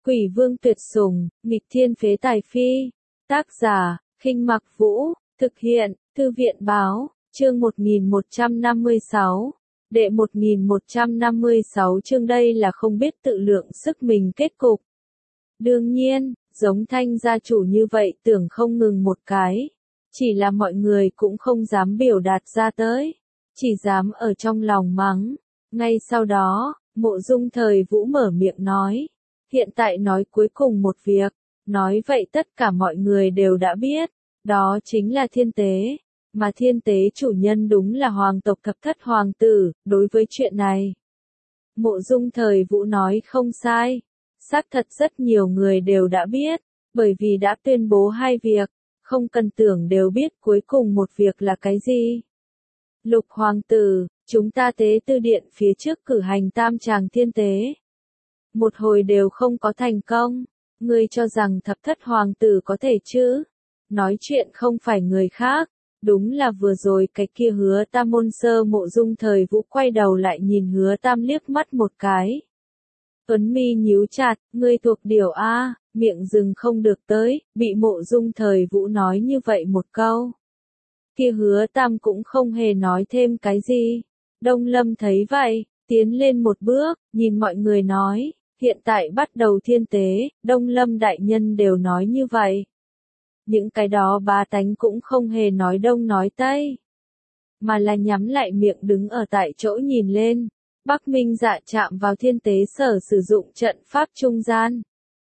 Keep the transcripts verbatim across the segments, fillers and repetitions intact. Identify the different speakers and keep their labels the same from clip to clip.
Speaker 1: Quỷ vương tuyệt sủng, nghịch thiên phế tài phi. Tác giả, Khinh Mặc Vũ, thực hiện, Thư viện báo, chương một nghìn một trăm năm mươi sáu. Đệ một nghìn một trăm năm mươi sáu chương đây là không biết tự lượng sức mình kết cục. Đương nhiên, giống Thanh gia chủ như vậy tưởng không ngừng một cái. Chỉ là mọi người cũng không dám biểu đạt ra tới. Chỉ dám ở trong lòng mắng. Ngay sau đó, Mộ Dung Thời Vũ mở miệng nói. Hiện tại nói cuối cùng một việc. Nói vậy tất cả mọi người đều đã biết. Đó chính là thiên tế. Mà thiên tế chủ nhân đúng là hoàng tộc thập thất hoàng tử. Đối với chuyện này, Mộ Dung Thời Vũ nói không sai. Xác thật rất nhiều người đều đã biết. Bởi vì đã tuyên bố hai việc. Không cần tưởng đều biết cuối cùng một việc là cái gì. Lục hoàng tử, chúng ta tế tư điện phía trước cử hành tam tràng thiên tế. Một hồi đều không có thành công. Ngươi cho rằng thập thất hoàng tử có thể chứ? Nói chuyện không phải người khác. Đúng là vừa rồi cái kia Hứa Tam môn sơ. Mộ Dung Thời Vũ quay đầu lại nhìn Hứa Tam liếc mắt một cái. Tuấn mi nhíu chặt, ngươi thuộc điều A, miệng dừng không được tới, bị Mộ Dung Thời Vũ nói như vậy một câu. Kia Hứa Tam cũng không hề nói thêm cái gì. Đông Lâm thấy vậy, tiến lên một bước, nhìn mọi người nói, hiện tại bắt đầu thiên tế, Đông Lâm đại nhân đều nói như vậy. Những cái đó bá tánh cũng không hề nói đông nói tây, mà là nhắm lại miệng đứng ở tại chỗ nhìn lên. Bắc Minh Dạ chạm vào thiên tế sở sử dụng trận pháp trung gian.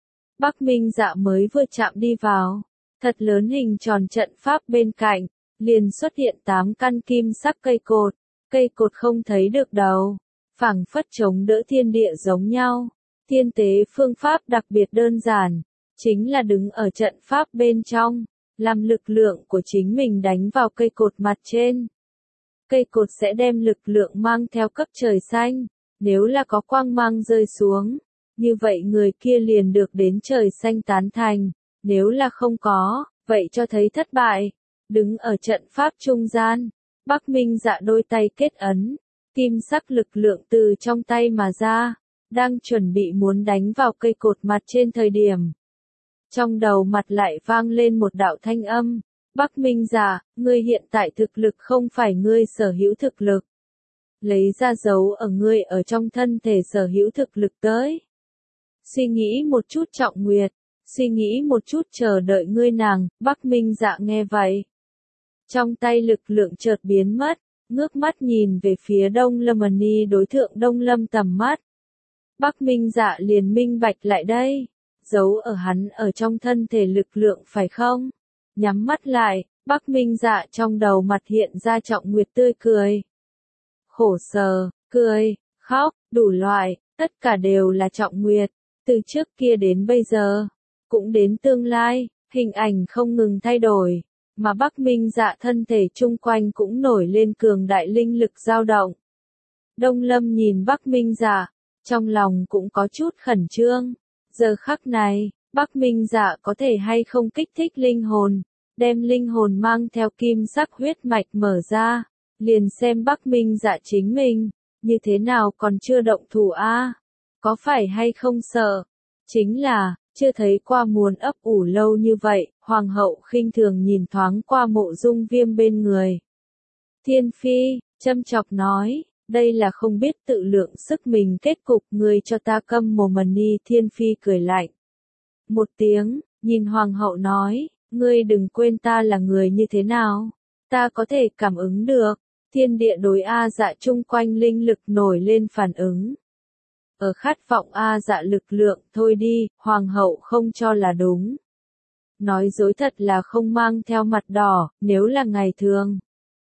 Speaker 1: Bắc Minh Dạ mới vừa chạm đi vào, thật lớn hình tròn trận pháp bên cạnh, liền xuất hiện tám căn kim sắc cây cột, cây cột không thấy được đầu, phảng phất chống đỡ thiên địa giống nhau. Thiên tế phương pháp đặc biệt đơn giản, chính là đứng ở trận pháp bên trong, làm lực lượng của chính mình đánh vào cây cột mặt trên. Cây cột sẽ đem lực lượng mang theo cấp trời xanh, nếu là có quang mang rơi xuống, như vậy người kia liền được đến trời xanh tán thành, nếu là không có, vậy cho thấy thất bại. Đứng ở trận pháp trung gian, Bắc Minh Dạ đôi tay kết ấn, kim sắc lực lượng từ trong tay mà ra, đang chuẩn bị muốn đánh vào cây cột mặt trên thời điểm. Trong đầu mặt lại vang lên một đạo thanh âm. Bắc Minh Dạ, ngươi hiện tại thực lực không phải ngươi sở hữu thực lực. Lấy ra dấu ở ngươi ở trong thân thể sở hữu thực lực tới. Suy nghĩ một chút Trọng Nguyệt, suy nghĩ một chút chờ đợi ngươi nàng. Bắc Minh Dạ nghe vậy, trong tay lực lượng chợt biến mất, ngước mắt nhìn về phía Đông Lâm Ni đối thượng Đông Lâm tầm mắt. Bắc Minh Dạ liền minh bạch lại đây, dấu ở hắn ở trong thân thể lực lượng phải không? Nhắm mắt lại, Bắc Minh Dạ trong đầu mặt hiện ra Trọng Nguyệt tươi cười. Khổ sở, cười, khóc, đủ loại, tất cả đều là Trọng Nguyệt, từ trước kia đến bây giờ, cũng đến tương lai, hình ảnh không ngừng thay đổi, mà Bắc Minh Dạ thân thể chung quanh cũng nổi lên cường đại linh lực dao động. Đông Lâm nhìn Bắc Minh Dạ, trong lòng cũng có chút khẩn trương, giờ khắc này, Bắc Minh Dạ có thể hay không kích thích linh hồn, đem linh hồn mang theo kim sắc huyết mạch mở ra, liền xem Bắc Minh Dạ chính mình, như thế nào còn chưa động thủ a, có phải hay không sợ? Chính là, chưa thấy qua muốn ấp ủ lâu như vậy. Hoàng hậu khinh thường nhìn thoáng qua Mộ Dung Viêm bên người. Thiên Phi, châm chọc nói, đây là không biết tự lượng sức mình kết cục, ngươi cho ta câm mồm. Ni Thiên Phi cười lạnh một tiếng, nhìn Hoàng hậu nói, ngươi đừng quên ta là người như thế nào, ta có thể cảm ứng được. Thiên địa đối A Dạ chung quanh linh lực nổi lên phản ứng. Ở khát vọng A Dạ lực lượng, thôi đi, Hoàng hậu không cho là đúng. Nói dối thật là không mang theo mặt đỏ, nếu là ngày thường.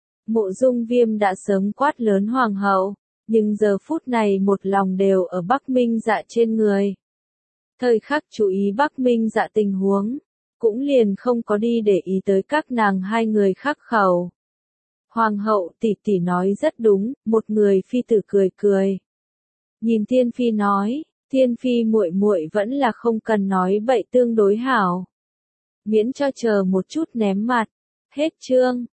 Speaker 1: Mộ Dung Viêm đã sớm quát lớn Hoàng hậu, nhưng giờ phút này một lòng đều ở Bắc Minh Dạ trên người. Thời khắc chú ý Bắc Minh Dạ tình huống, cũng liền không có đi để ý tới các nàng hai người khắc khẩu. Hoàng hậu tỷ tỷ nói rất đúng, một người phi tử cười cười. Nhìn Thiên Phi nói, Thiên Phi muội muội vẫn là không cần nói bậy tương đối hảo. Miễn cho chờ một chút ném mặt. Hết chương.